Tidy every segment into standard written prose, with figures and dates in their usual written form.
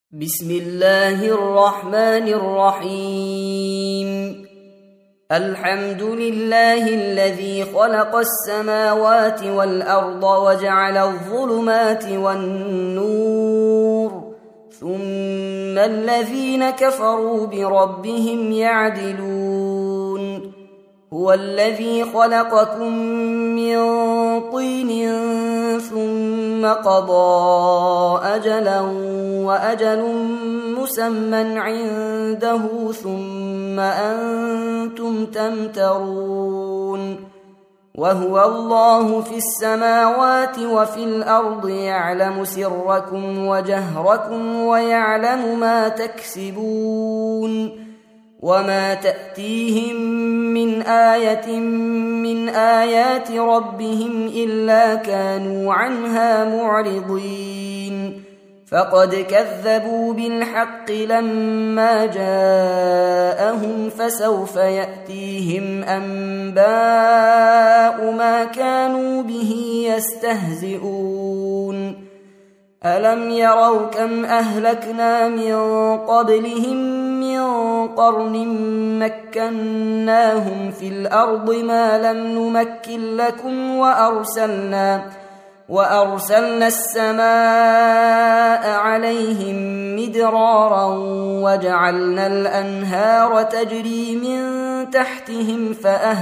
بسم الله الرحمن الرحيم. الحمد لله الذي خلق السماوات والأرض وجعل الظلمات والنور ثم الذين كفروا بربهم يعدلون. هو الذي خلقكم من طين ثم قضى أجلا وأجل مسمى عنده ثم أنتم تمترون. وهو الله في السماوات وفي الأرض يعلم سركم وجهركم ويعلم ما تكسبون. وما تأتيهم من آية من آيات ربهم إلا كانوا عنها معرضين. فقد كذبوا بالحق لما جاءهم فسوف يأتيهم أنباء ما كانوا به يستهزئون. ألم يروا كم أهلكنا من قبلهم من قرن مكناهم في الأرض ما لم نمكن لكم وأرسلنا السماء عليهم مدرارا وجعلنا الأنهار تجري من تحتهم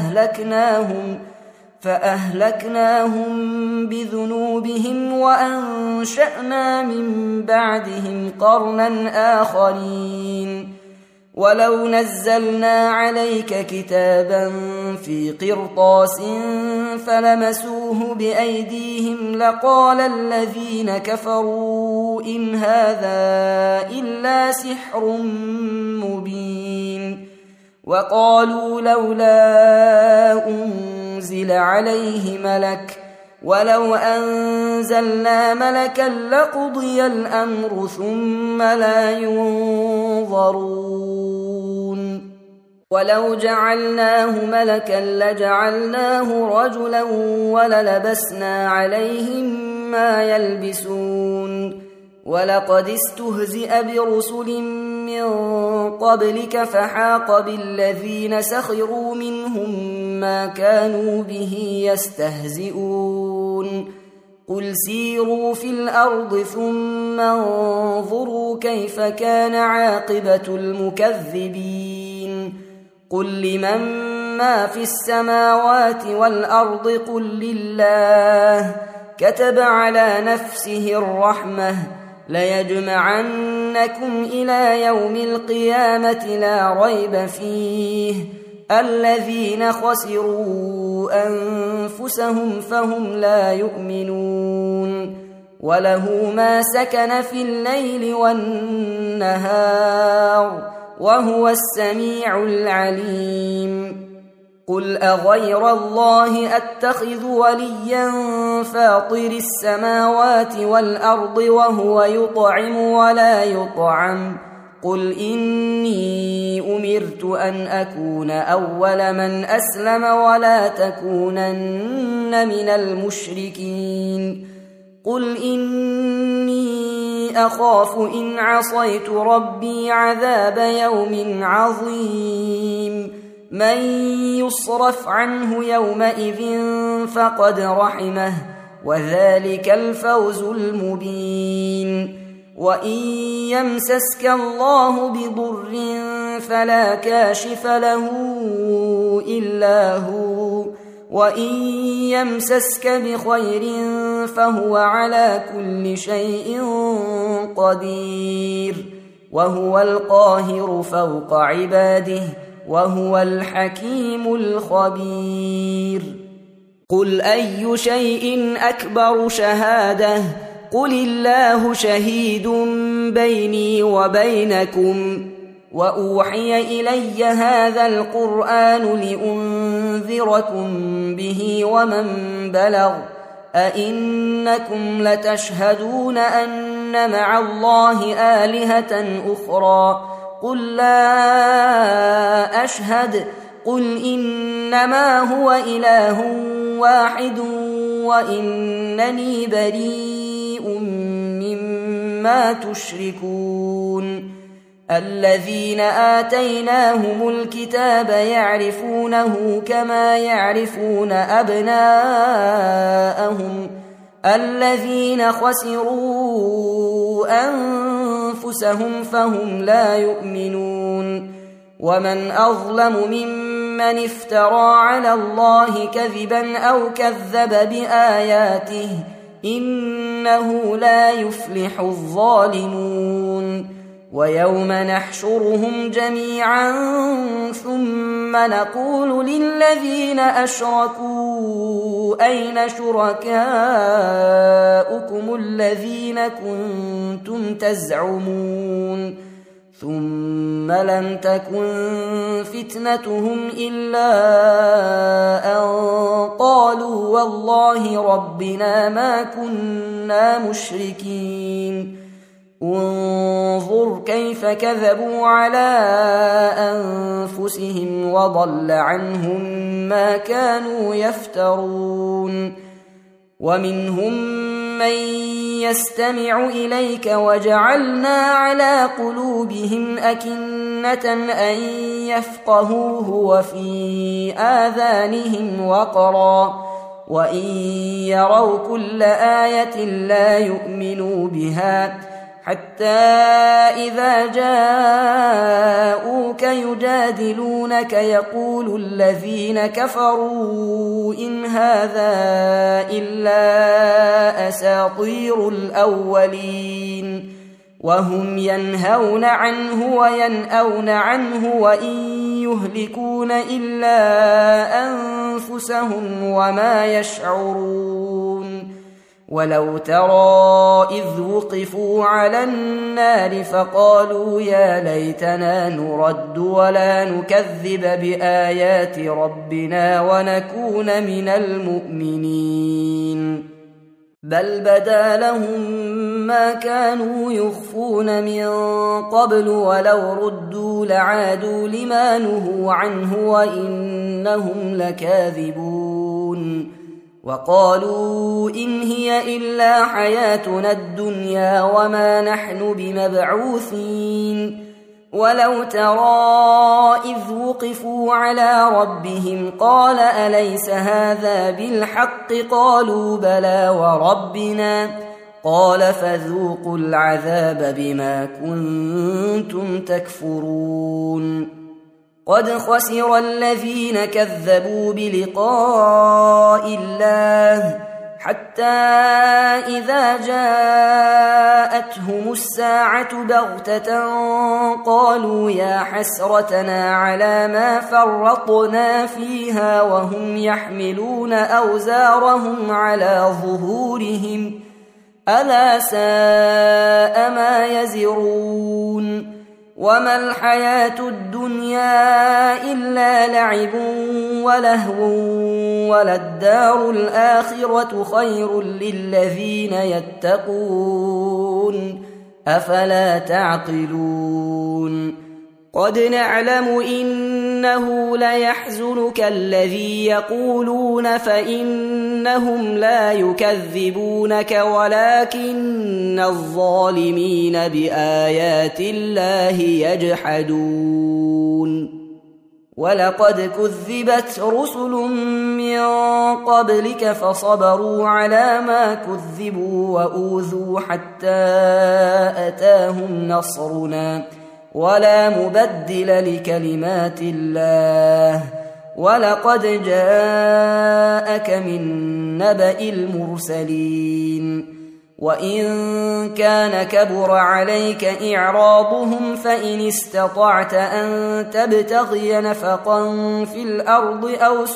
فأهلكناهم بذنوبهم وأنشأنا من بعدهم قرنا آخرين. ولو نزلنا عليك كتابا في قرطاس فلمسوه بأيديهم لقال الذين كفروا إن هذا إلا سحر مبين. وقالوا لولا أنزل عليه ملك ولو أنزلنا ملكا لقضي الأمر ثم لا ينظرون. ولو جعلناه ملكا لجعلناه رجلا وللبسنا عليهم ما يلبسون. ولقد استهزئ برسل من قبلك فحاق بالذين سخروا منهم ما كانوا به يستهزئون. قل سيروا في الأرض ثم انظروا كيف كان عاقبة المكذبين. قل لمن ما في السماوات والأرض قل لله كتب على نفسه الرحمة ليجمعنكم إلى يوم القيامة لا ريب فيه الذين خسروا أنفسهم فهم لا يؤمنون. وله ما سكن في الليل والنهار وهو السميع العليم. قل أغير الله أتخذ وليا فاطر السماوات والأرض وهو يطعم ولا يطعم. قل إني أمرت أن أكون أول من أسلم ولا تكونن من المشركين. قل إني أخاف إن عصيت ربي عذاب يوم عظيم. من يصرف عنه يومئذ فقد رحمه وذلك الفوز المبين. وإن يمسسك الله بضر فلا كاشف له إلا هو وإن يمسسك بخير فهو على كل شيء قدير. وهو القاهر فوق عباده وهو الحكيم الخبير. قل أي شيء أكبر شهادة قل الله شهيد بيني وبينكم. وأوحي إلي هذا القرآن لأنذركم به ومن بلغ. أئنكم لتشهدون أن مع الله آلهة أخرى قل لا أشهد. قل إنما هو إله واحد وإنني بريء مما ما تشركون الذين آتيناهم الكتاب يعرفونه كما يعرفون أبناءهم الذين خسروا أنفسهم فهم لا يؤمنون ومن أظلم ممن افترى على الله كذبا أو كذب بآياته إنه لا يفلح الظالمون ويوم نحشرهم جميعا ثم نقول للذين أشركوا أين شركاؤكم الذين كنتم تزعمون ثم لم تكن فتنتهم إلا أن قالوا والله ربنا ما كنا مشركين انظر كيف كذبوا على أنفسهم وضل عنهم ما كانوا يفترون ومنهم من يستمع إليك وجعلنا على قلوبهم أكنة أن يفقهوه وفي آذانهم وقرا وإن يروا كل آية لا يؤمنوا بها حتى إذا جاءوك يجادلونك يقول الذين كفروا إن هذا إلا أساطير الأولين وهم ينهون عنه وينأون عنه وإن يهلكون إلا أنفسهم وما يشعرون ولو ترى إذ وقفوا على النار فقالوا يا ليتنا نرد ولا نكذب بآيات ربنا ونكون من المؤمنين بل بدا لهم ما كانوا يخفون من قبل ولو ردوا لعادوا لما نهوا عنه وإنهم لكاذبون وقالوا إن هي إلا حياتنا الدنيا وما نحن بمبعوثين ولو ترى إذ وقفوا على ربهم قال أليس هذا بالحق قالوا بلى وربنا قال فذوقوا العذاب بما كنتم تكفرون قد خسر الذين كذبوا بلقاء الله حتى إذا جاءتهم الساعة بغتة قالوا يا حسرتنا على ما فرطنا فيها وهم يحملون أوزارهم على ظهورهم ألا ساء ما يزرون وما الحياة الدنيا إلا لعب ولهو وللدار الآخرة خير للذين يتقون أفلا تعقلون قد نعلم إنه ليحزنك الذي يقولون فإنهم لا يكذبونك ولكن الظالمين بآيات الله يجحدون ولقد كذبت رسل من قبلك فصبروا على ما كذبوا وأوذوا حتى أتاهم نصرنا ولا مبدل لكلمات الله ولقد جاءك من نبأ المرسلين وإن كان كبر عليك إعراضهم فإن استطعت أن تبتغي نفقا في الأرض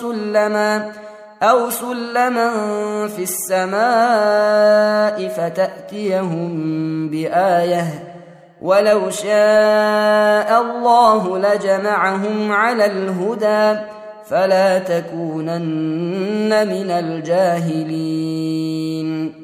أو سلما في السماء فتأتيهم بآية ولو شاء الله لجمعهم على الهدى فلا تكونن من الجاهلين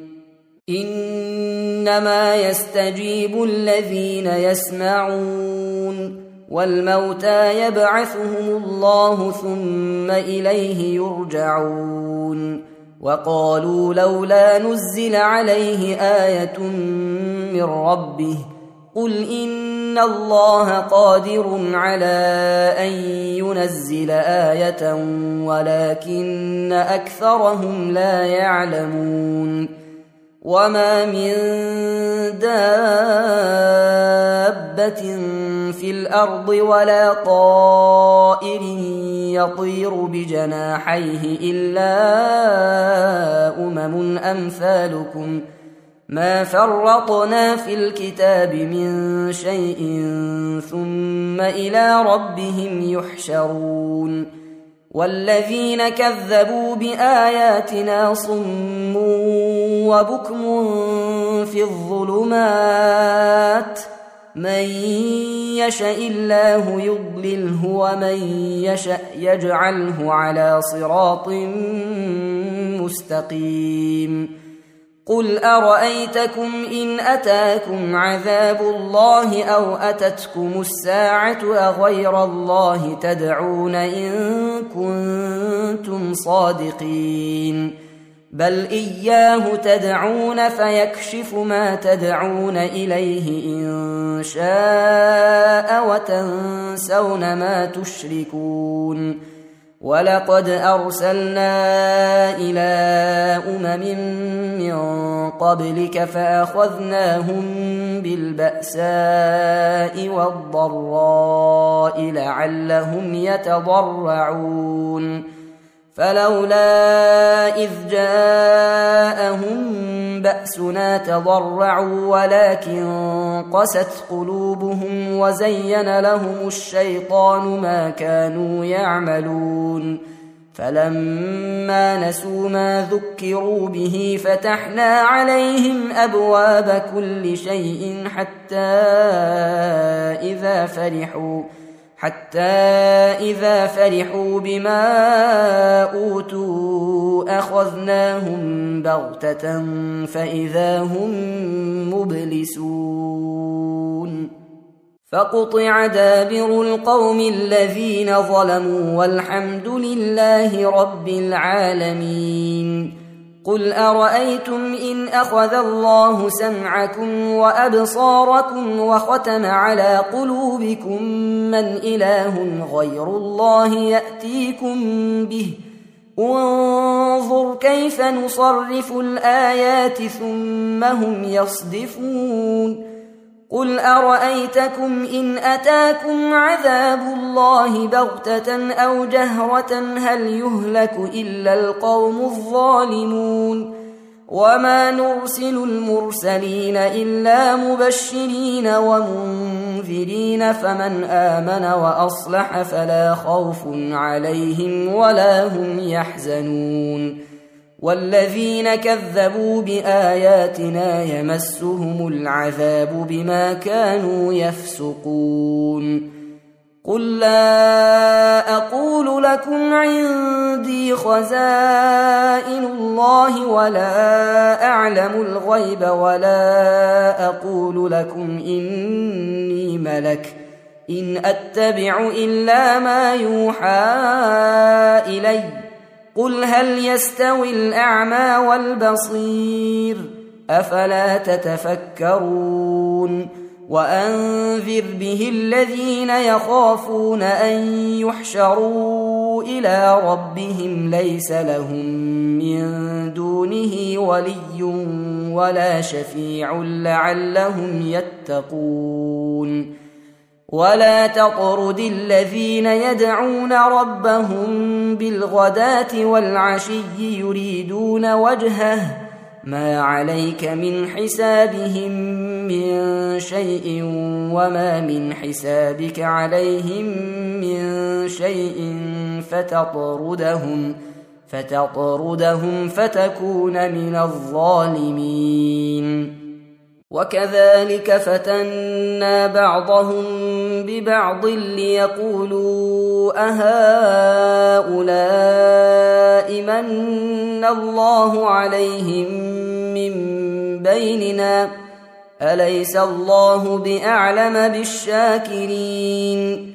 إنما يستجيب الذين يسمعون والموتى يبعثهم الله ثم إليه يرجعون وقالوا لولا نزل عليه آية من ربه قل إن الله قادر على أن ينزل آية ولكن أكثرهم لا يعلمون وما من دابة في الأرض ولا طائر يطير بجناحيه إلا أمم أمثالكم ما فرطنا في الكتاب من شيء ثم إلى ربهم يحشرون والذين كذبوا بآياتنا صم وبكم في الظلمات من يشاء الله يضلله ومن يشاء يجعله على صراط مستقيم قل أرأيتكم إن أتاكم عذاب الله أو أتتكم الساعة أغير الله تدعون إن كنتم صادقين بل إياه تدعون فيكشف ما تدعون إليه إن شاء وتنسون ما تشركون ولقد أرسلنا إلى من قبلك فأخذناهم بالبأساء والضراء لعلهم يتضرعون فلولا إذ جاءهم بأسنا تضرعوا ولكن قست قلوبهم وزين لهم الشيطان ما كانوا يعملون فلما نسوا ما ذكروا به فتحنا عليهم أبواب كل شيء حتى إذا فرحوا بما أوتوا أخذناهم بغتة فإذا هم مبلسون فقطع دابر القوم الذين ظلموا والحمد لله رب العالمين قل أرأيتم إن أخذ الله سمعكم وأبصاركم وختم على قلوبكم من إله غير الله يأتيكم به انظر كيف نصرف الآيات ثم هم يصدفون قل أرأيتكم إن أتاكم عذاب الله بغتة أو جهرة هل يهلك إلا القوم الظالمون وما نرسل المرسلين إلا مبشرين ومنذرين فمن آمن وأصلح فلا خوف عليهم ولا هم يحزنون والذين كذبوا بآياتنا يمسهم العذاب بما كانوا يفسقون قل لا أقول لكم عندي خزائن الله ولا أعلم الغيب ولا أقول لكم إني ملك إن أتبع إلا ما يوحى إلي قل هل يستوي الأعمى والبصير أفلا تتفكرون وأنذر به الذين يخافون أن يحشروا إلى ربهم ليس لهم من دونه ولي ولا شفيع لعلهم يتقون ولا تطرد الذين يدعون ربهم بالغداة والعشي يريدون وجهه ما عليك من حسابهم من شيء وما من حسابك عليهم من شيء فتطردهم فتكون من الظالمين وكذلك فتنا بعضهم ببعض ليقولوا أهؤلاء من الله عليهم من بيننا أليس الله بأعلم بالشاكرين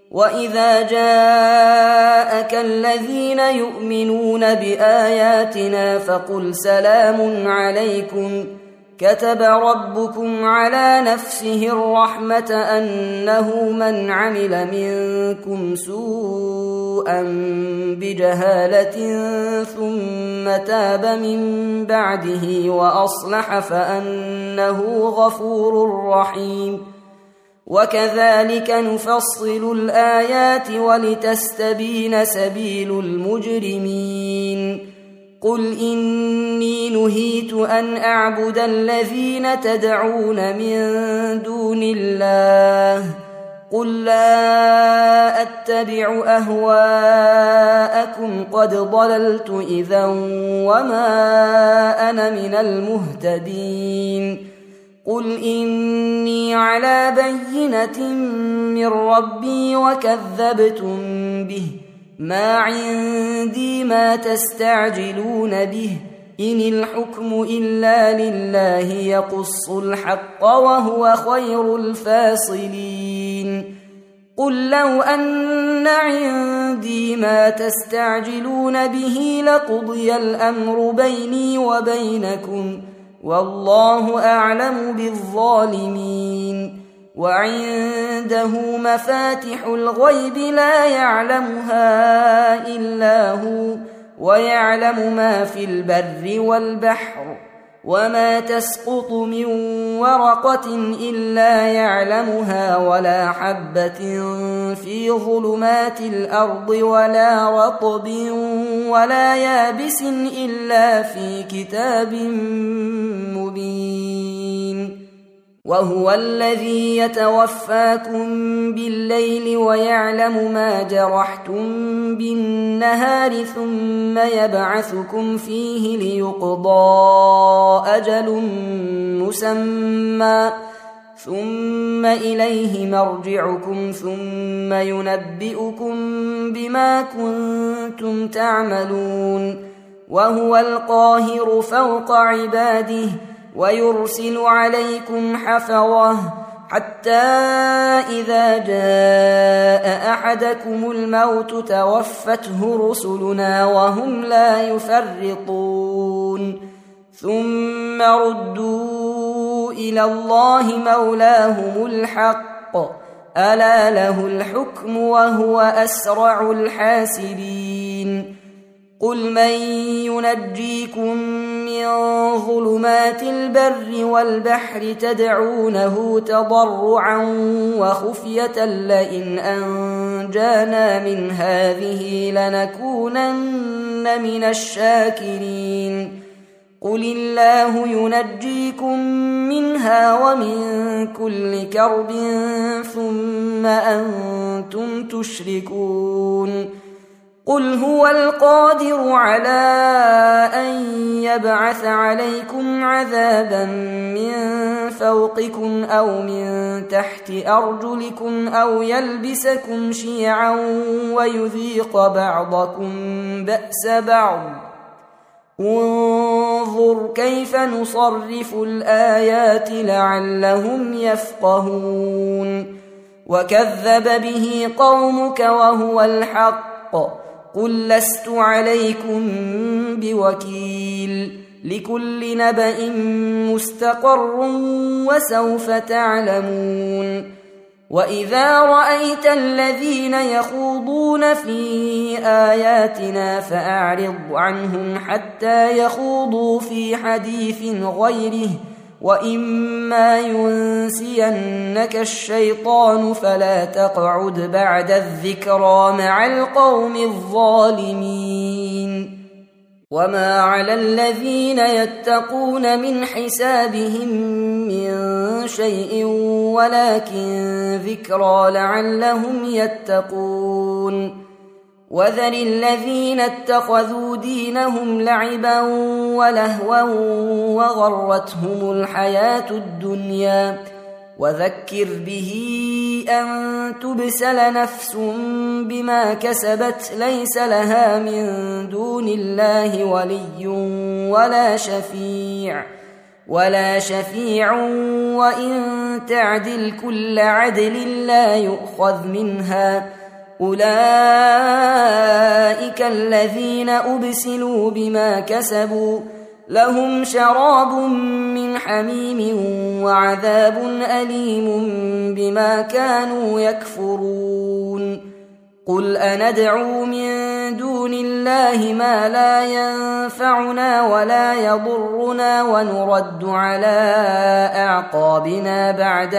وإذا جاءك الذين يؤمنون بآياتنا فقل سلام عليكم كتب ربكم على نفسه الرحمة أنه من عمل منكم سوءا بجهالة ثم تاب من بعده وأصلح فأنه غفور رحيم. وكذلك نفصل الآيات ولتستبين سبيل المجرمين. قل إني نهيت أن أعبد الذين تدعون من دون الله قل لا أتبع أهواءكم قد ضللت إذا وما أنا من المهتدين. قل إني على بينة من ربي وكذبتم به ما عندي ما تستعجلون به إن الحكم إلا لله يقص الحق وهو خير الفاصلين. قل لو أن عندي ما تستعجلون به لقضي الأمر بيني وبينكم والله أعلم بالظالمين. وعنده مفاتح الغيب لا يعلمها إلا هو ويعلم ما في البر والبحر وما تسقط من ورقة إلا يعلمها ولا حبة في ظلمات الأرض ولا رطب ولا يابس إلا في كتاب مبين. وهو الذي يتوفاكم بالليل ويعلم ما جرحتم بالنهار ثم يبعثكم فيه ليقضى أجل مسمى ثم إليه مرجعكم ثم ينبئكم بما كنتم تعملون. وهو القاهر فوق عباده ويرسل عليكم حفظة حتى إذا جاء أحدكم الموت توفته رسلنا وهم لا يفرطون ثم ردوا إلى الله مولاهم الحق ألا له الحكم وهو أسرع الحاسبين. قل من ينجيكم من ظلمات البر والبحر تدعونه تضرعا وخفية لئن أنجانا من هذه لنكونن من الشاكرين. قل الله ينجيكم منها ومن كل كرب ثم أنتم تشركون. قل هو القادر على أن يبعث عليكم عذابا من فوقكم أو من تحت أرجلكم أو يلبسكم شيعا ويذيق بعضكم بأس بعض انظر كيف نصرف الآيات لعلهم يفقهون. وكذب به قومك وهو الحق قل لست عليكم بوكيل لكل نبأ مستقر وسوف تعلمون. وإذا رأيت الذين يخوضون في آياتنا فأعرض عنهم حتى يخوضوا في حديث غيره وإما ينسينك الشيطان فلا تقعد بعد الذكرى مع القوم الظالمين. وما على الذين يتقون من حسابهم من شيء ولكن ذكرى لعلهم يتقون. وذر الذين اتخذوا دينهم لعبا ولهوا وغرتهم الحياة الدنيا وذكر به أن تبسل نفس بما كسبت ليس لها من دون الله ولي ولا شفيع وإن تعدل كل عدل لا يؤخذ منها. أولئك الذين أبسلوا بما كسبوا لهم شراب من حميم وعذاب أليم بما كانوا يكفرون. قل أندعو من دون الله ما لا ينفعنا ولا يضرنا ونرد على أعقابنا بعد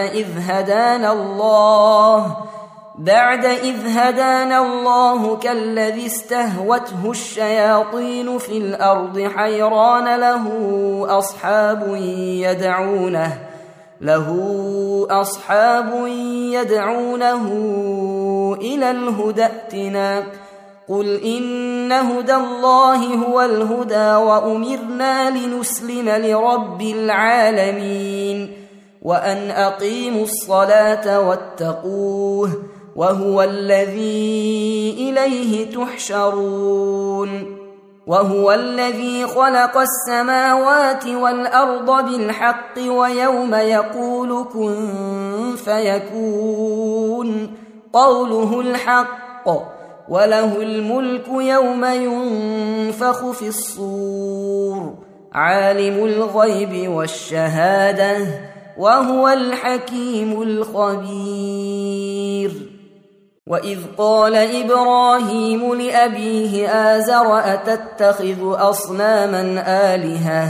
إذ هدانا الله كالذي استهوته الشياطين في الأرض حيران له أصحاب يدعونه إلى الهدى ائتنا. قل إن هدى الله هو الهدى وأمرنا لنسلم لرب العالمين وأن أقيموا الصلاة واتقوه وهو الذي إليه تحشرون. وهو الذي خلق السماوات والأرض بالحق ويوم يقول كن فيكون قوله الحق وله الملك يوم ينفخ في الصور عالم الغيب والشهادة وهو الحكيم الخبير. وإذ قال إبراهيم لأبيه آزر أتتخذ أصناما آلهة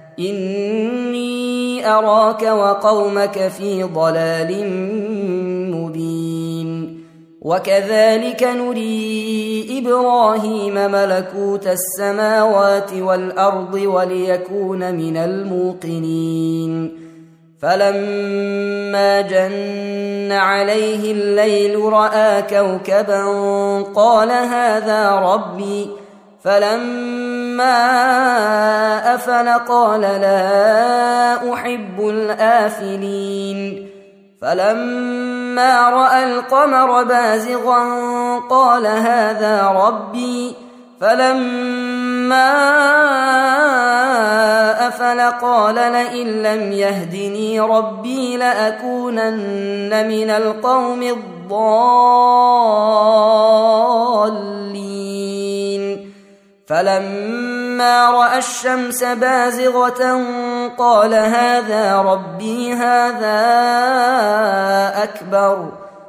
إني أراك وقومك في ضلال مبين. وكذلك نري إبراهيم ملكوت السماوات والأرض وليكون من الموقنين. فلما جن عليه الليل رأى كوكبا قال هذا ربي فلما أفل قال لا أحب الآفلين. فلما رأى القمر بازغا قال هذا ربي فلما أفل قال لئن لم يهدني ربي لأكونن من القوم الضالين. فلما رأى الشمس بازغة قال هذا ربي هذا أكبر.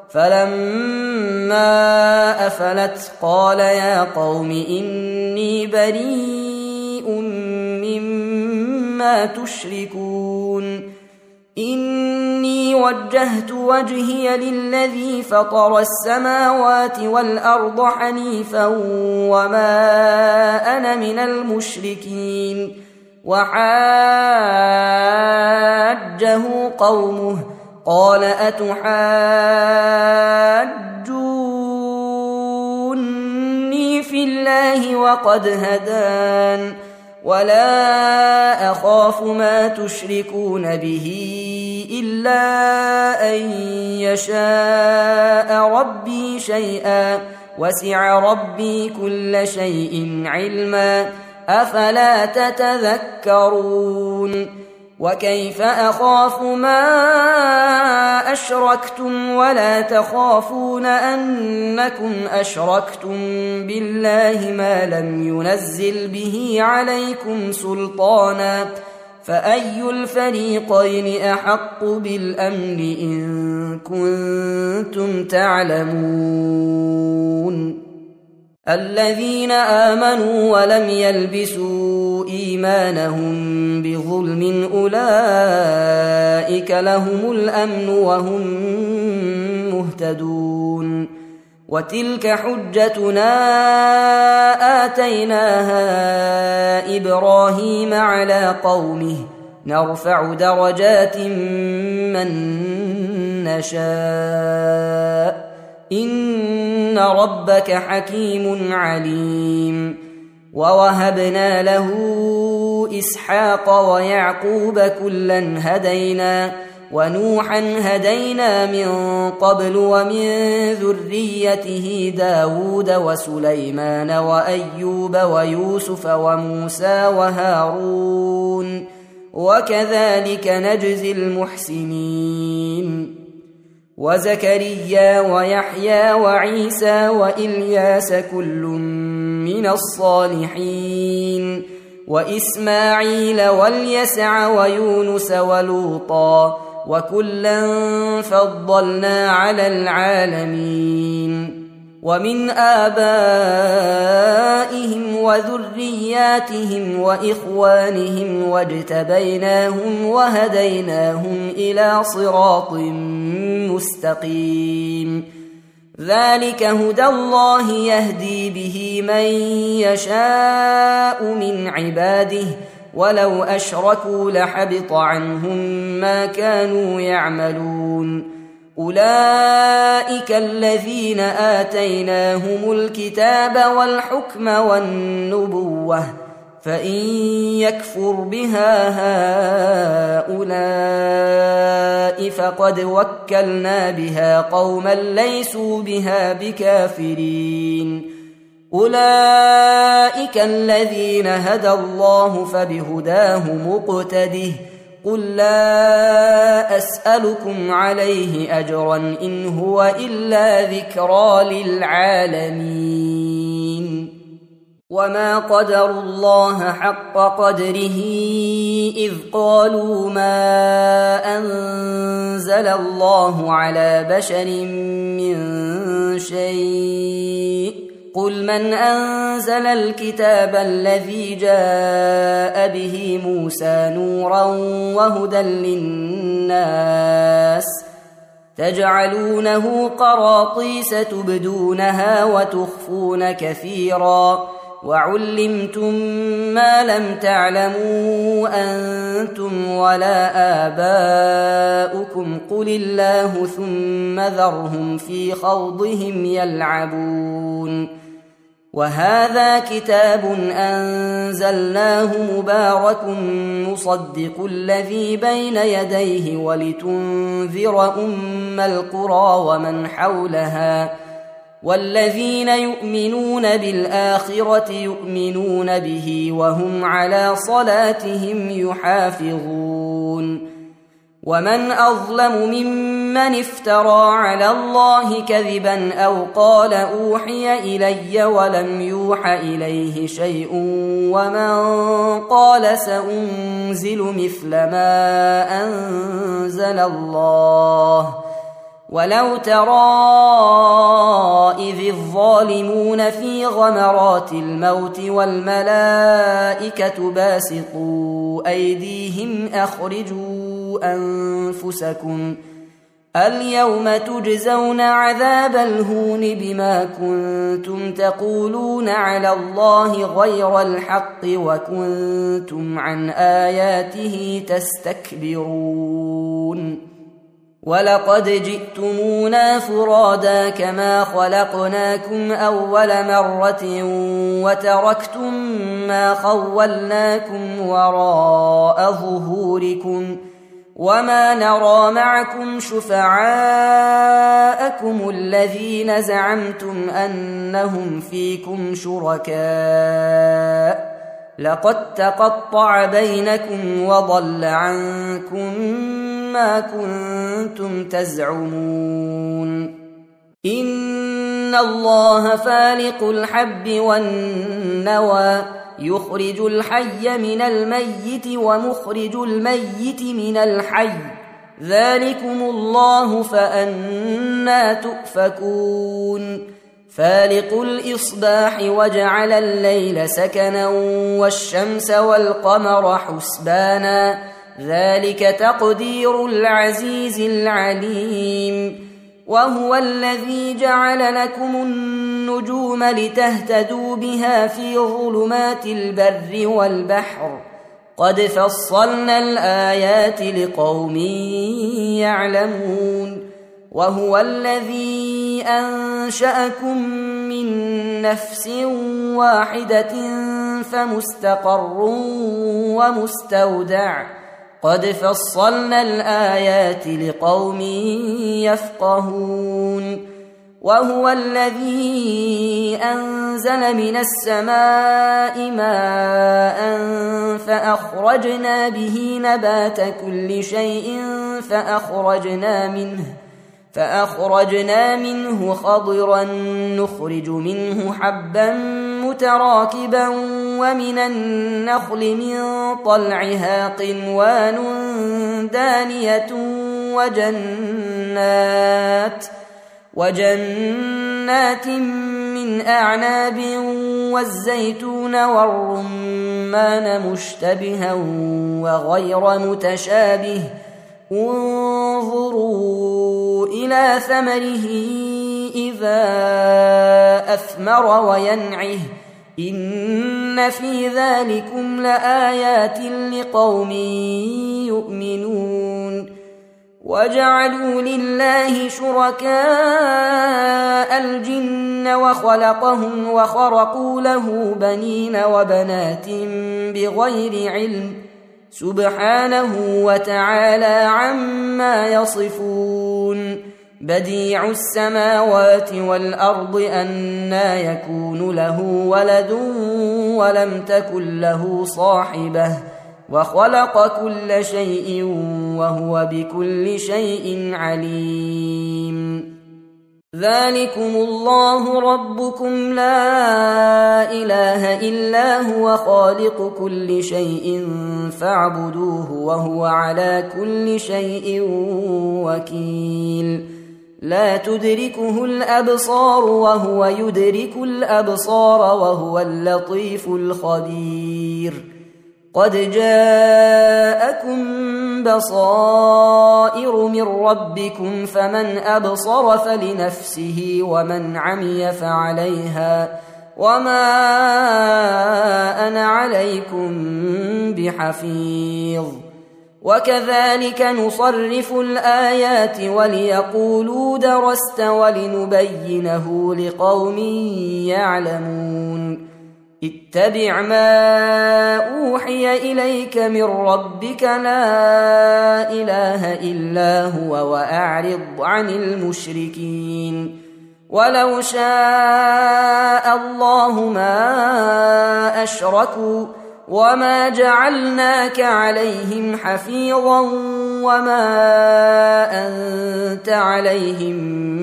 فلما أفلت قال يا قوم إني بريء مما تشركون. إني وجهت وجهي للذي فطر السماوات والأرض حنيفا وما أنا من المشركين. وحاجه قومه قال أتحاجوني في الله وقد هدان ولا أخاف ما تشركون به إلا أن يشاء ربي شيئا وسع ربي كل شيء علما أفلا تتذكرون. وكيف أخاف ما أشركتم ولا تخافون أنكم أشركتم بالله ما لم ينزل به عليكم سلطانا فأي الفريقين أحق بالأمن إن كنتم تعلمون. الذين آمنوا ولم يلبسوا إيمانهم بظلم أولئك لهم الأمن وهم مهتدون. وتلك حجتنا آتيناها إبراهيم على قومه نرفع درجات من نشاء إن ربك حكيم عليم. ووهبنا له إسحاق ويعقوب كلا هدينا ونوحا هدينا من قبل ومن ذريته داود وسليمان وأيوب ويوسف وموسى وهارون وكذلك نجزي المحسنين. وزكريا ويحيى وعيسى وإلياس كل من الصالحين، وإسماعيل واليسع ويونس ولوطا، وكلا فضلنا على العالمين. ومن آبائهم وذرياتهم وإخوانهم واجتبيناهم وهديناهم إلى صراط مستقيم. ذلك هدى الله يهدي به من يشاء من عباده، ولو أشركوا لحبط عنهم ما كانوا يعملون. أولئك الذين آتيناهم الكتاب والحكم والنبوة، فإن يكفر بها هؤلاء فقد وكلنا بها قوما ليسوا بها بكافرين. أولئك الذين هدى الله فبهداه مقتده. قل لا أسألكم عليه أجرا إن هو إلا ذكرى للعالمين. وما قدروا الله حق قدره إذ قالوا ما أنزل الله على بشر من شيء. قل من أنزل الكتاب الذي جاء به موسى نورا وهدى للناس، تجعلونه قراطيس تبدونها وتخفون كثيرا، وعلمتم ما لم تعلموا أنتم ولا آباؤكم، قل الله ثم ذرهم في خوضهم يلعبون. وهذا كتاب أنزلناه مبارك مصدق الذي بين يديه ولتنذر أم القرى ومن حولها، والذين يؤمنون بالآخرة يؤمنون به وهم على صلاتهم يحافظون. ومن أظلم ممن افترى على الله كذبا أو قال أوحي إلي ولم يوح إليه شيء، ومن قال سأنزل مثل ما أنزل الله. ولو ترى إذ الظالمون في غمرات الموت والملائكة باسطوا أيديهم أخرجوا أنفسكم اليوم تجزون عذاب الهون بما كنتم تقولون على الله غير الحق وكنتم عن آياته تستكبرون. ولقد جئتمونا فرادا كما خلقناكم أول مرة وتركتم ما خولناكم وراء ظهوركم، وما نرى معكم شفعاءكم الذين زعمتم أنهم فيكم شركاء، لقد تقطع بينكم وضل عنكم ما كنتم تزعمون. إن الله فالق الحب والنوى، يخرج الحي من الميت ومخرج الميت من الحي، ذلكم الله فأنى تؤفكون. فالق الإصباح وجعل الليل سكنا والشمس والقمر حسبانا، ذلك تقدير العزيز العليم. وهو الذي جعل لكم النجوم لتهتدوا بها في ظلمات البر والبحر، قد فصلنا الآيات لقوم يعلمون. وهو الذي أنشأكم من نفس واحدة فمستقر ومستودع، قد فصلنا الآيات لقوم يفقهون. وهو الذي أنزل من السماء ماء فأخرجنا به نبات كل شيء فأخرجنا منه خضرا نخرج منه حبا متراكبا ومن النخل من طلعها قنوان دانية وجنات من أعناب والزيتون والرمان مشتبها وغير متشابه انظروا إلى ثمره إذا أثمر وينعه إن في ذلكم لآيات لقوم يؤمنون وجعلوا لله شركاء الجن وخلقهم وخرقوا له بنين وبنات بغير علم سبحانه وتعالى عما يصفون بديع السماوات والأرض أنى يكون له ولد ولم تكن له صاحبة وخلق كل شيء وهو بكل شيء عليم ذلكم الله ربكم لا إله إلا هو خالق كل شيء فاعبدوه وهو على كل شيء وكيل لا تدركه الأبصار وهو يدرك الأبصار وهو اللطيف الخبير قد جاءكم بصائر من ربكم فمن أبصر فلنفسه ومن عمي فعليها وما أنا عليكم بحفيظ وكذلك نصرف الآيات وليقولوا درست ولنبينه لقوم يعلمون اتبع ما أوحي إليك من ربك لا إله إلا هو وأعرض عن المشركين ولو شاء الله ما أشركوا وما جعلناك عليهم حفيظا وما أنت عليهم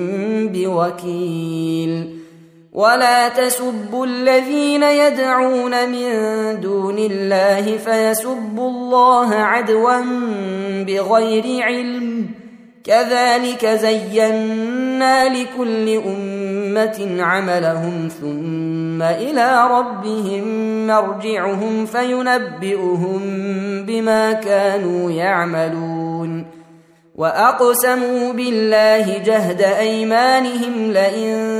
بوكيل ولا تسبوا الذين يدعون من دون الله فيسبوا الله عدوا بغير علم كذلك زينا لكل أمة عملهم ثم إلى ربهم مرجعهم فينبئهم بما كانوا يعملون وأقسموا بالله جهد أيمانهم لئن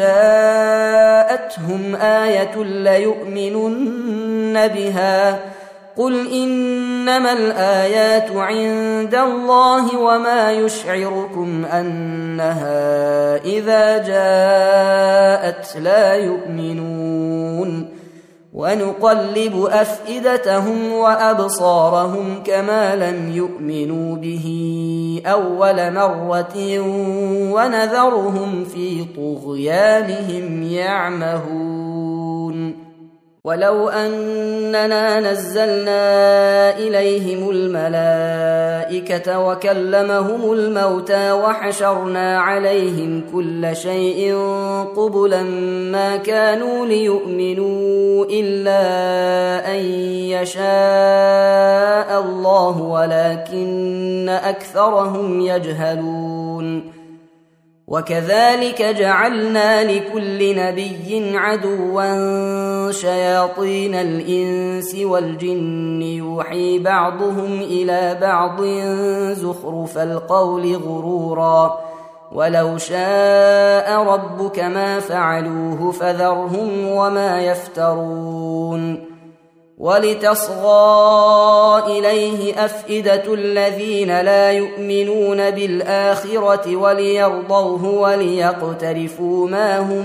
جاءتهم آية ليؤمنن بها قل إنما الآيات عند الله وما يشعركم أنها إذا جاءت لا يؤمنون ونقلب أفئدتهم وأبصارهم كما لم يؤمنوا به أول مرة ونذرهم في طغيانهم يعمهون ولو أننا نزلنا إليهم الملائكة وكلمهم الموتى وحشرنا عليهم كل شيء قبلا ما كانوا ليؤمنوا إلا أن يشاء الله ولكن أكثرهم يجهلون وكذلك جعلنا لكل نبي عدوا شياطين الإنس والجن يوحي بعضهم إلى بعض زخرف القول غرورا ولو شاء ربك ما فعلوه فذرهم وما يفترون ولتصغى إليه أفئدة الذين لا يؤمنون بالآخرة وليرضوه وليقترفوا ما هم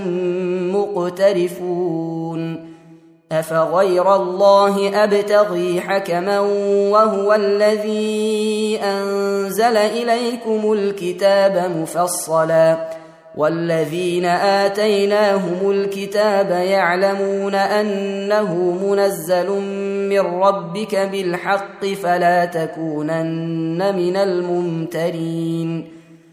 مقترفون أفغير الله أبتغي حكما وهو الذي أنزل إليكم الكتاب مفصلا والذين آتيناهم الكتاب يعلمون أنه منزل من ربك بالحق فلا تكونن من الممترين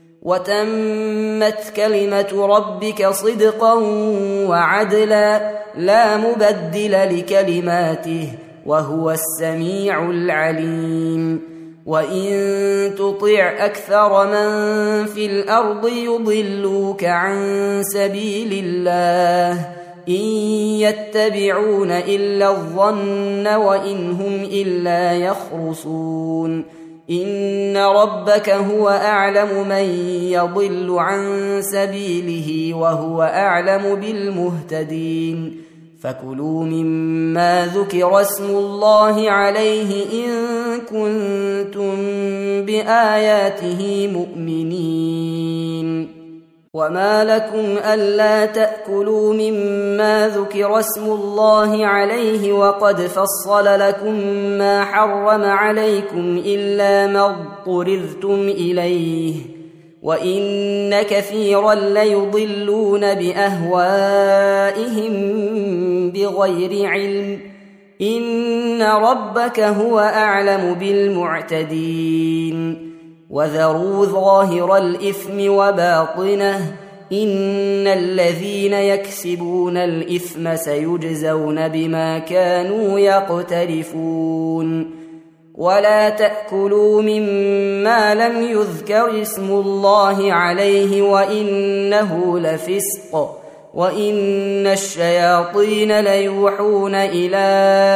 وتمت كلمة ربك صدقا وعدلا لا مبدل لكلماته وهو السميع العليم وإن تطع أكثر من في الأرض يضلوك عن سبيل الله إن يتبعون إلا الظن وإن هم إلا يخرصون إن ربك هو أعلم من يضل عن سبيله وهو أعلم بالمهتدين فكلوا مما ذكر اسم الله عليه إن كنتم بآياته مؤمنين وما لكم ألا تأكلوا مما ذكر اسم الله عليه وقد فصل لكم ما حرم عليكم إلا ما اضطررتم إليه وإن كثيرا ليضلون بأهوائهم بغير علم إن ربك هو أعلم بالمعتدين وذروا ظاهر الإثم وباطنه إن الذين يكسبون الإثم سيجزون بما كانوا يقترفون ولا تأكلوا مما لم يذكر اسم الله عليه وإنه لفسق وإن الشياطين ليوحون إلى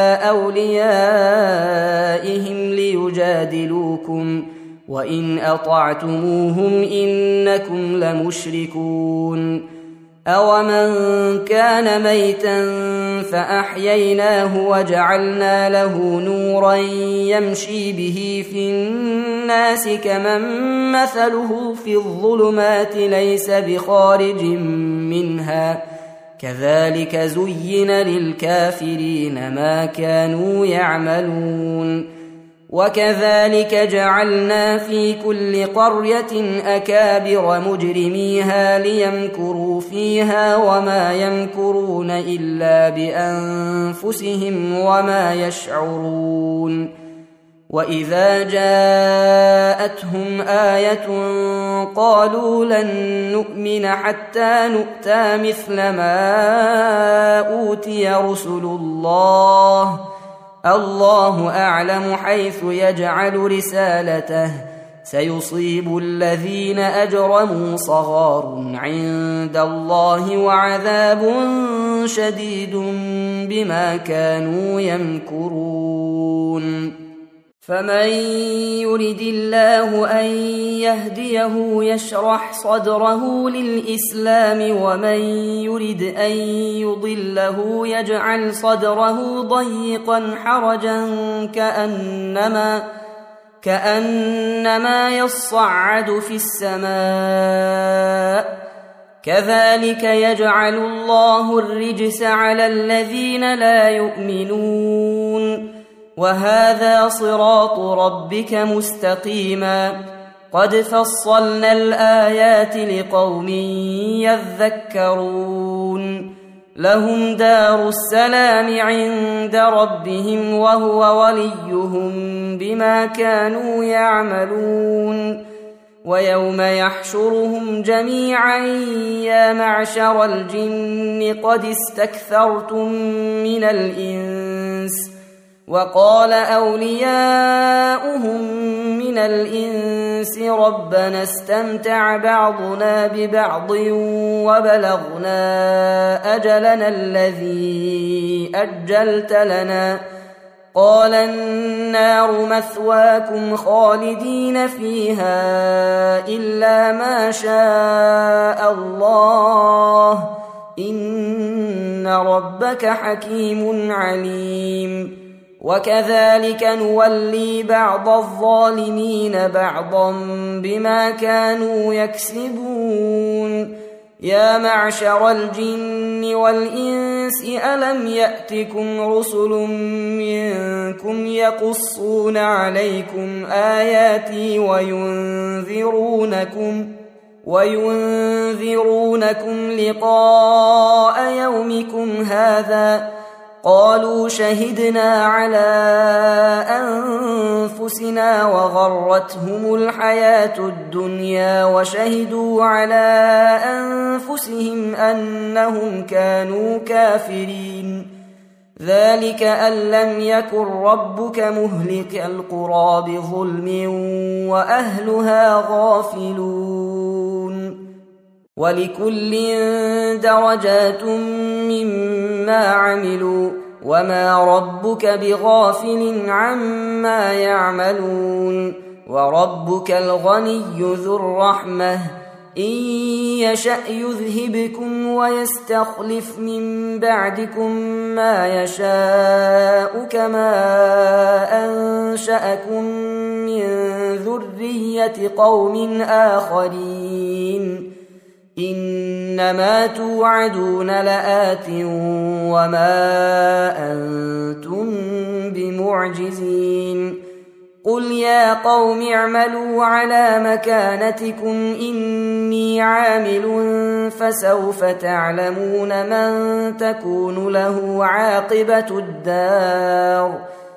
أوليائهم ليجادلوكم وإن أطعتموهم إنكم لمشركون أومن كان ميتا فأحييناه وجعلنا له نورا يمشي به في الناس كمن مثله في الظلمات ليس بخارج منها كذلك زين للكافرين ما كانوا يعملون وكذلك جعلنا في كل قرية أكابر مجرميها ليمكروا فيها وما يمكرون إلا بأنفسهم وما يشعرون وإذا جاءتهم آية قالوا لن نؤمن حتى نؤتى مثل ما أوتي رسل الله أعلم حيث يجعل رسالته سيصيب الذين أجرموا صغار عند الله وعذاب شديد بما كانوا يمكرون فمن يرد الله أن يهديه يشرح صدره للإسلام ومن يرد أن يضله يجعل صدره ضيقا حرجا كأنما يصعد في السماء كذلك يجعل الله الرجس على الذين لا يؤمنون وهذا صراط ربك مستقيما قد فصلنا الآيات لقوم يذكرون لهم دار السلام عند ربهم وهو وليهم بما كانوا يعملون ويوم يحشرهم جميعا يا معشر الجن قد استكثرتم من الإنس وقال أولياؤهم من الإنس ربنا استمتع بعضنا ببعض وبلغنا أجلنا الذي أجلت لنا قال النار مثواكم خالدين فيها إلا ما شاء الله إن ربك حكيم عليم وكذلك نولي بعض الظالمين بعضا بما كانوا يكسبون يا معشر الجن والإنس ألم يأتكم رسل منكم يقصون عليكم آياتي وينذرونكم لقاء يومكم هذا قالوا شهدنا على أنفسنا وغرتهم الحياة الدنيا وشهدوا على أنفسهم أنهم كانوا كافرين ذلك أن لم يكن ربك مهلك القرى بظلم وأهلها غافلون ولكل درجات مما عملوا وما ربك بغافل عما يعملون وربك الغني ذو الرحمة إن يشأ يذهبكم ويستخلف من بعدكم ما يشاء كما أنشأكم من ذرية قوم آخرين إنما توعدون لآت وما أنتم بمعجزين قل يا قوم اعملوا على مكانتكم إني عامل فسوف تعلمون من تكون له عاقبة الدار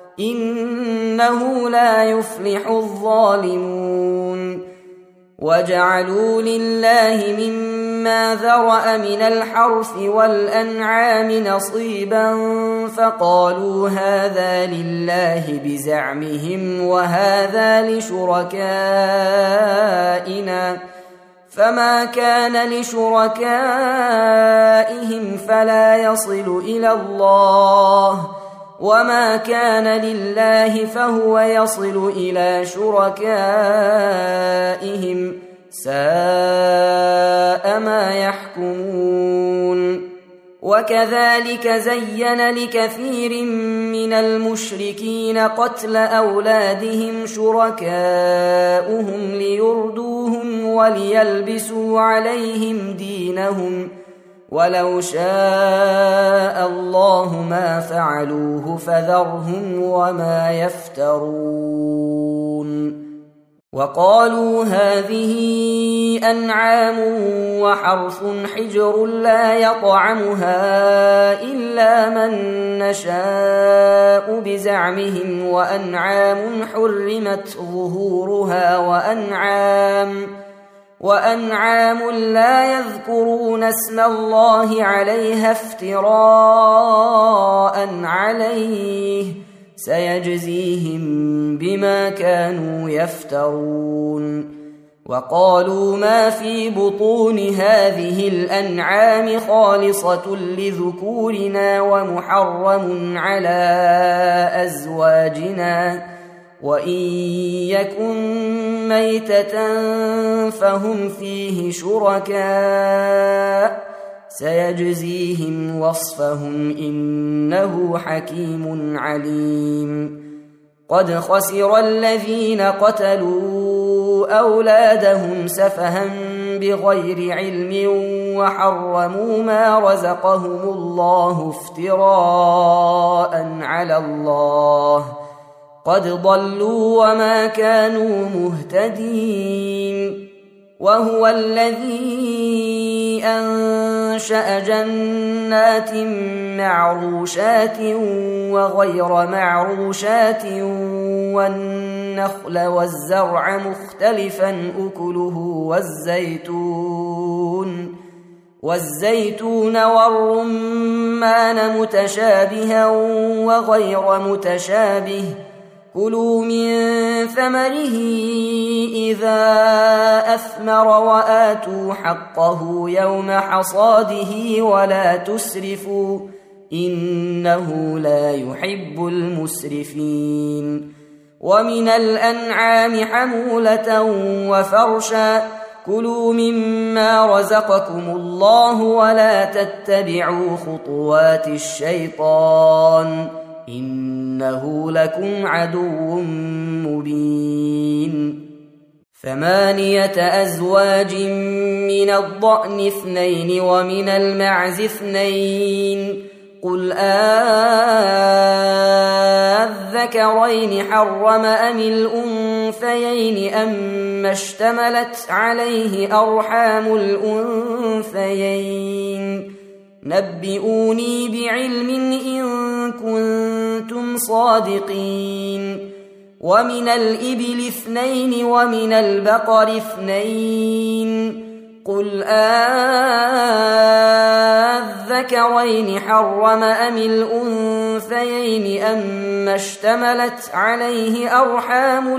إنه لا يفلح الظالمون وجعلوا لله مما ذرأ من الحرث والأنعام نصيبا فقالوا هذا لله بزعمهم وهذا لشركائنا فما كان لشركائهم فلا يصل إلى الله وما كان لله فهو يصل إلى شركائهم ساء ما يحكمون وكذلك زين لكثير من المشركين قتل أولادهم شركاؤهم ليردوهم وليلبسوا عليهم دينهم ولو شاء الله ما فعلوه فذرهم وما يفترون وقالوا هذه أنعام وحرث حجر لا يطعمها إلا من نشاء بزعمهم وأنعام حرمت ظهورها وأنعام لا يذكرون اسم الله عليها افتراء عليه سيجزيهم بما كانوا يفترون وقالوا ما في بطون هذه الأنعام خالصة لذكورنا ومحرم على أزواجنا وإن يكن ميتة فهم فيه شركاء سيجزيهم وصفهم إنه حكيم عليم قد خسر الذين قتلوا أولادهم سفها بغير علم وحرموا ما رزقهم الله افتراء على الله قد ضلوا وما كانوا مهتدين وهو الذي أنشأ جنات معروشات وغير معروشات والنخل والزرع مختلفا أكله والزيتون والرمان متشابها وغير متشابه كلوا من ثمره إذا أثمر وآتوا حقه يوم حصاده ولا تسرفوا إنه لا يحب المسرفين ومن الأنعام حمولة وفرشا كلوا مما رزقكم الله ولا تتبعوا خطوات الشيطان إنه لكم عدو مبين 8 أزواج من الضأن 2 ومن المعز 2 قل أذكرين حرم أم الأنثيين الأنثيين أما اشتملت عليه أرحام الأنثيين نبئوني بعلم إن كنتم صادقين ومن الإبل 2 ومن البقر 2 قل أذكرين حرم أم الأنثيين أما اشتملت عليه أرحام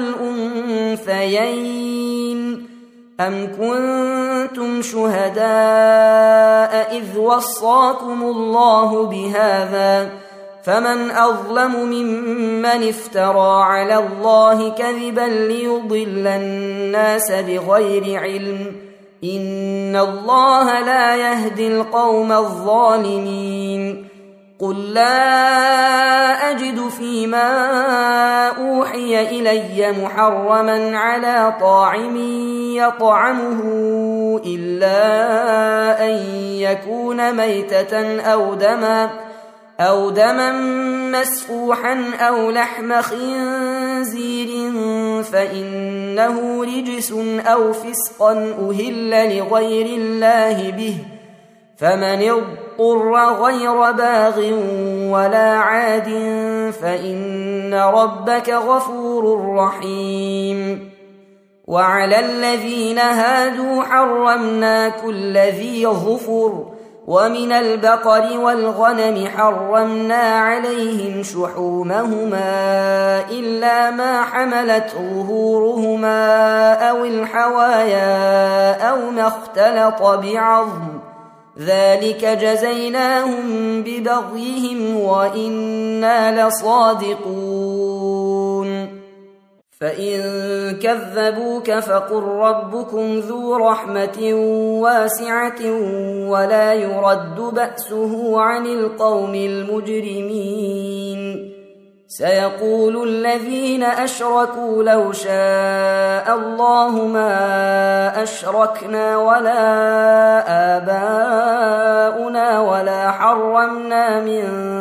الأنثيين أم كنتم شهداء إذ وصاكم الله بهذا فمن أظلم ممن افترى على الله كذبا ليضل الناس بغير علم إن الله لا يهدي القوم الظالمين قل لا أجد فيما أوحي إلي محرما على طاعم يطعمه إلا أن يكون ميتة أو دما مسفوحا أو لحم خنزير فإنه رجس أو فسقا أهل لغير الله به فمن اضطر غير باغ ولا عاد فإن ربك غفور رحيم وعلى الذين هادوا حرمنا كل ذي ظفر ومن البقر والغنم حرمنا عليهم شحومهما إلا ما حملت ظهورهما أو الحوايا أو ما اختلط بعظم ذلك جزيناهم ببغيهم وإنا لصادقون فإن كذبوك فقل ربكم ذو رحمة واسعة ولا يرد بأسه عن القوم المجرمين سيقول الذين أشركوا لو شاء الله ما أشركنا ولا آباؤنا ولا حرمنا من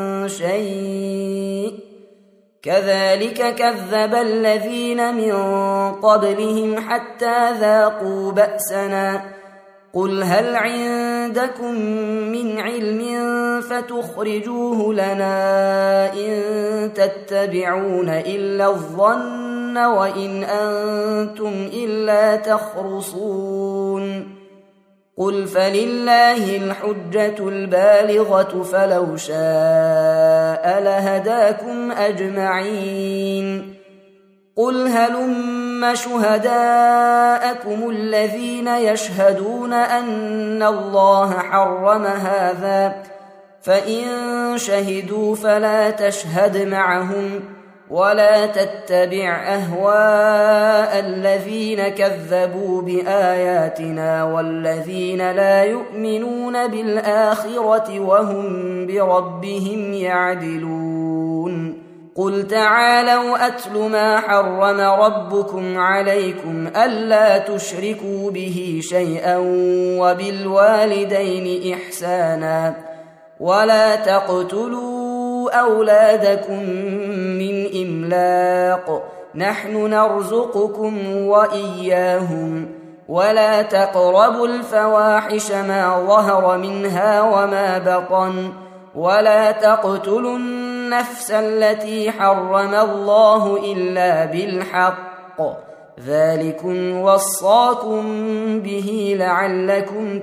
شيء كذلك كذب الذين من قبلهم حتى ذاقوا بأسنا قل هل عندكم من علم فتخرجوه لنا إن تتبعون إلا الظن وإن أنتم إلا تخرصون قل فلله الحجة البالغة فلو شاء لهداكم أجمعين قل هلم شهداءكم الذين يشهدون أن الله حرم هذا فإن شهدوا فلا تشهد معهم ولا تتبع أهواء الذين كذبوا بآياتنا والذين لا يؤمنون بالآخرة وهم بربهم يعدلون قل تعالوا أتل ما حرم ربكم عليكم ألا تشركوا به شيئا وبالوالدين إحسانا ولا تقتلوا أولادكم من إملاق نحن نرزقكم وإياهم ولا تقربوا الفواحش ما ظهر منها وما بطن ولا تقتلوا النفس التي حرم الله إلا بالحق ذلكم وصاكم به لعلكم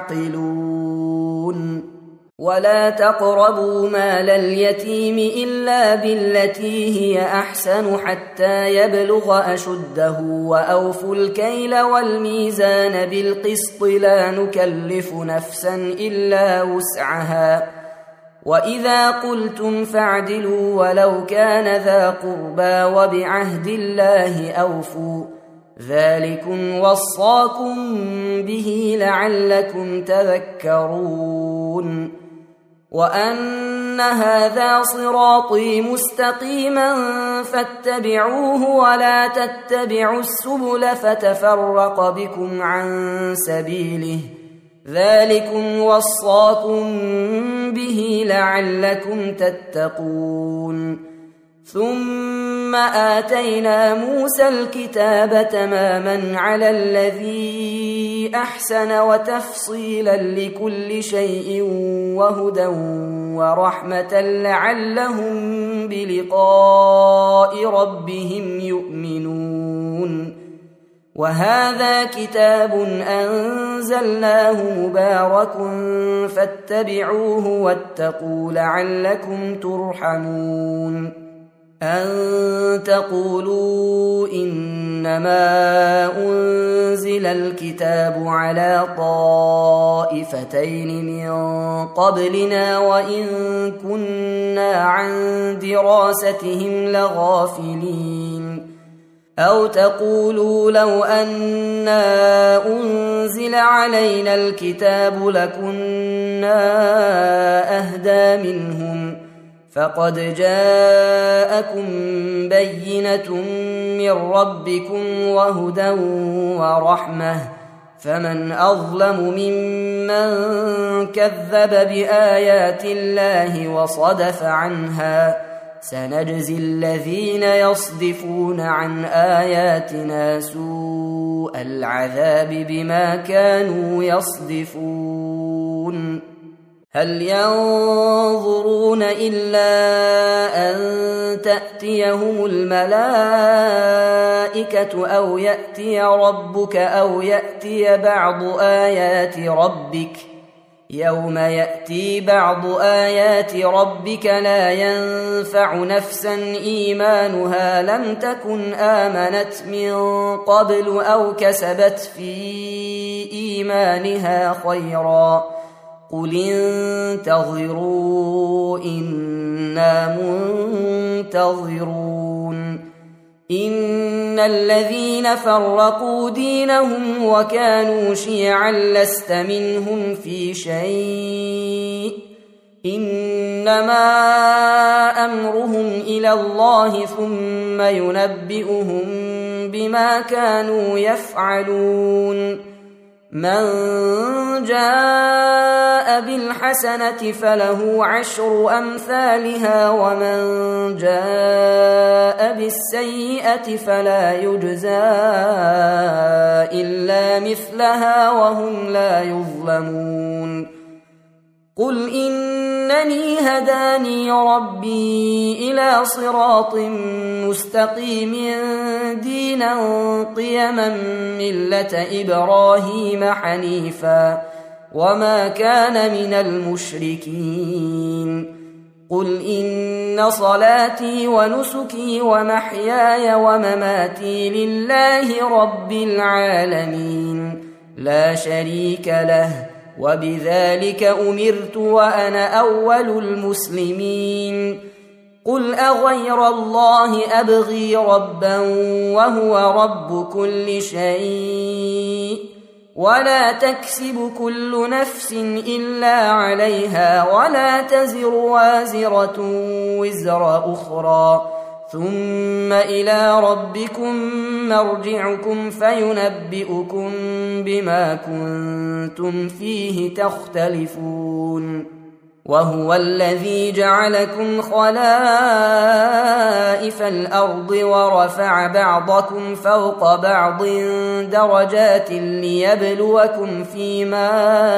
تعقلون ولا تقربوا مال اليتيم إلا بالتي هي أحسن حتى يبلغ أشده وأوفوا الكيل والميزان بالقسط لا نكلف نفسا إلا وسعها وإذا قلتم فاعدلوا ولو كان ذا قربى وبعهد الله أوفوا ذلكم وصاكم به لعلكم تذكرون وأن هذا صراطي مستقيما فاتبعوه ولا تتبعوا السبل فتفرق بكم عن سبيله ذلكم وصاكم به لعلكم تتقون ثم آتينا موسى الكتاب تماما على الذي أحسن وتفصيلا لكل شيء وهدى ورحمة لعلهم بلقاء ربهم يؤمنون. وهذا كتاب أنزلناه مبارك فاتبعوه واتقوا لعلكم ترحمون. أن تقولوا إنما أنزل الكتاب على طائفتين من قبلنا وإن كنا عن دراستهم لغافلين. أو تقولوا لو أنا أنزل علينا الكتاب لكنا أهدى منهم فقد جاءكم بينة من ربكم وهدى ورحمة فمن أظلم ممن كذب بآيات الله وصدف عنها سنجزي الذين يصدفون عن آياتنا سوء العذاب بما كانوا يصدفون. هل ينظرون إلا أن تأتيهم الملائكة أو يأتي ربك أو يأتي بعض آيات ربك يوم يأتي بعض آيات ربك لا ينفع نفسا إيمانها لم تكن آمنت من قبل أو كسبت في إيمانها خيرا قل انتظروا إنا منتظرون. إن الذين فرقوا دينهم وكانوا شيعا لست منهم في شيء إنما أمرهم إلى الله ثم ينبئهم بما كانوا يفعلون. من جاء بالحسنة فله 10 أمثالها ومن جاء بالسيئة فلا يجزى إلا مثلها وهم لا يظلمون. قل إنني هداني ربي إلى صراط مستقيم دينا قيما ملة إبراهيم حنيفا وما كان من المشركين. قل إن صلاتي ونسكي ومحياي ومماتي لله رب العالمين لا شريك له وبذلك أمرت وأنا أول المسلمين. قل أغير الله أبغي ربا وهو رب كل شيء ولا تكسب كل نفس إلا عليها ولا تزر وازرة وزر أخرى ثم إلى ربكم مرجعكم فينبئكم بما كنتم فيه تختلفون. وهو الذي جعلكم خلائف الأرض ورفع بعضكم فوق بعض درجات ليبلوكم فيما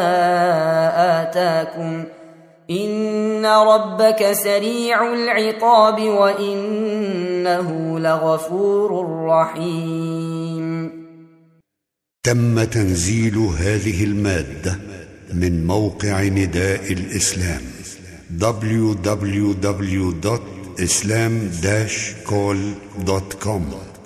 آتاكم إن ربك سريع العقاب وإنه لغفور رحيم. تم تنزيل هذه المادة من موقع نداء الإسلام www.islam-call.com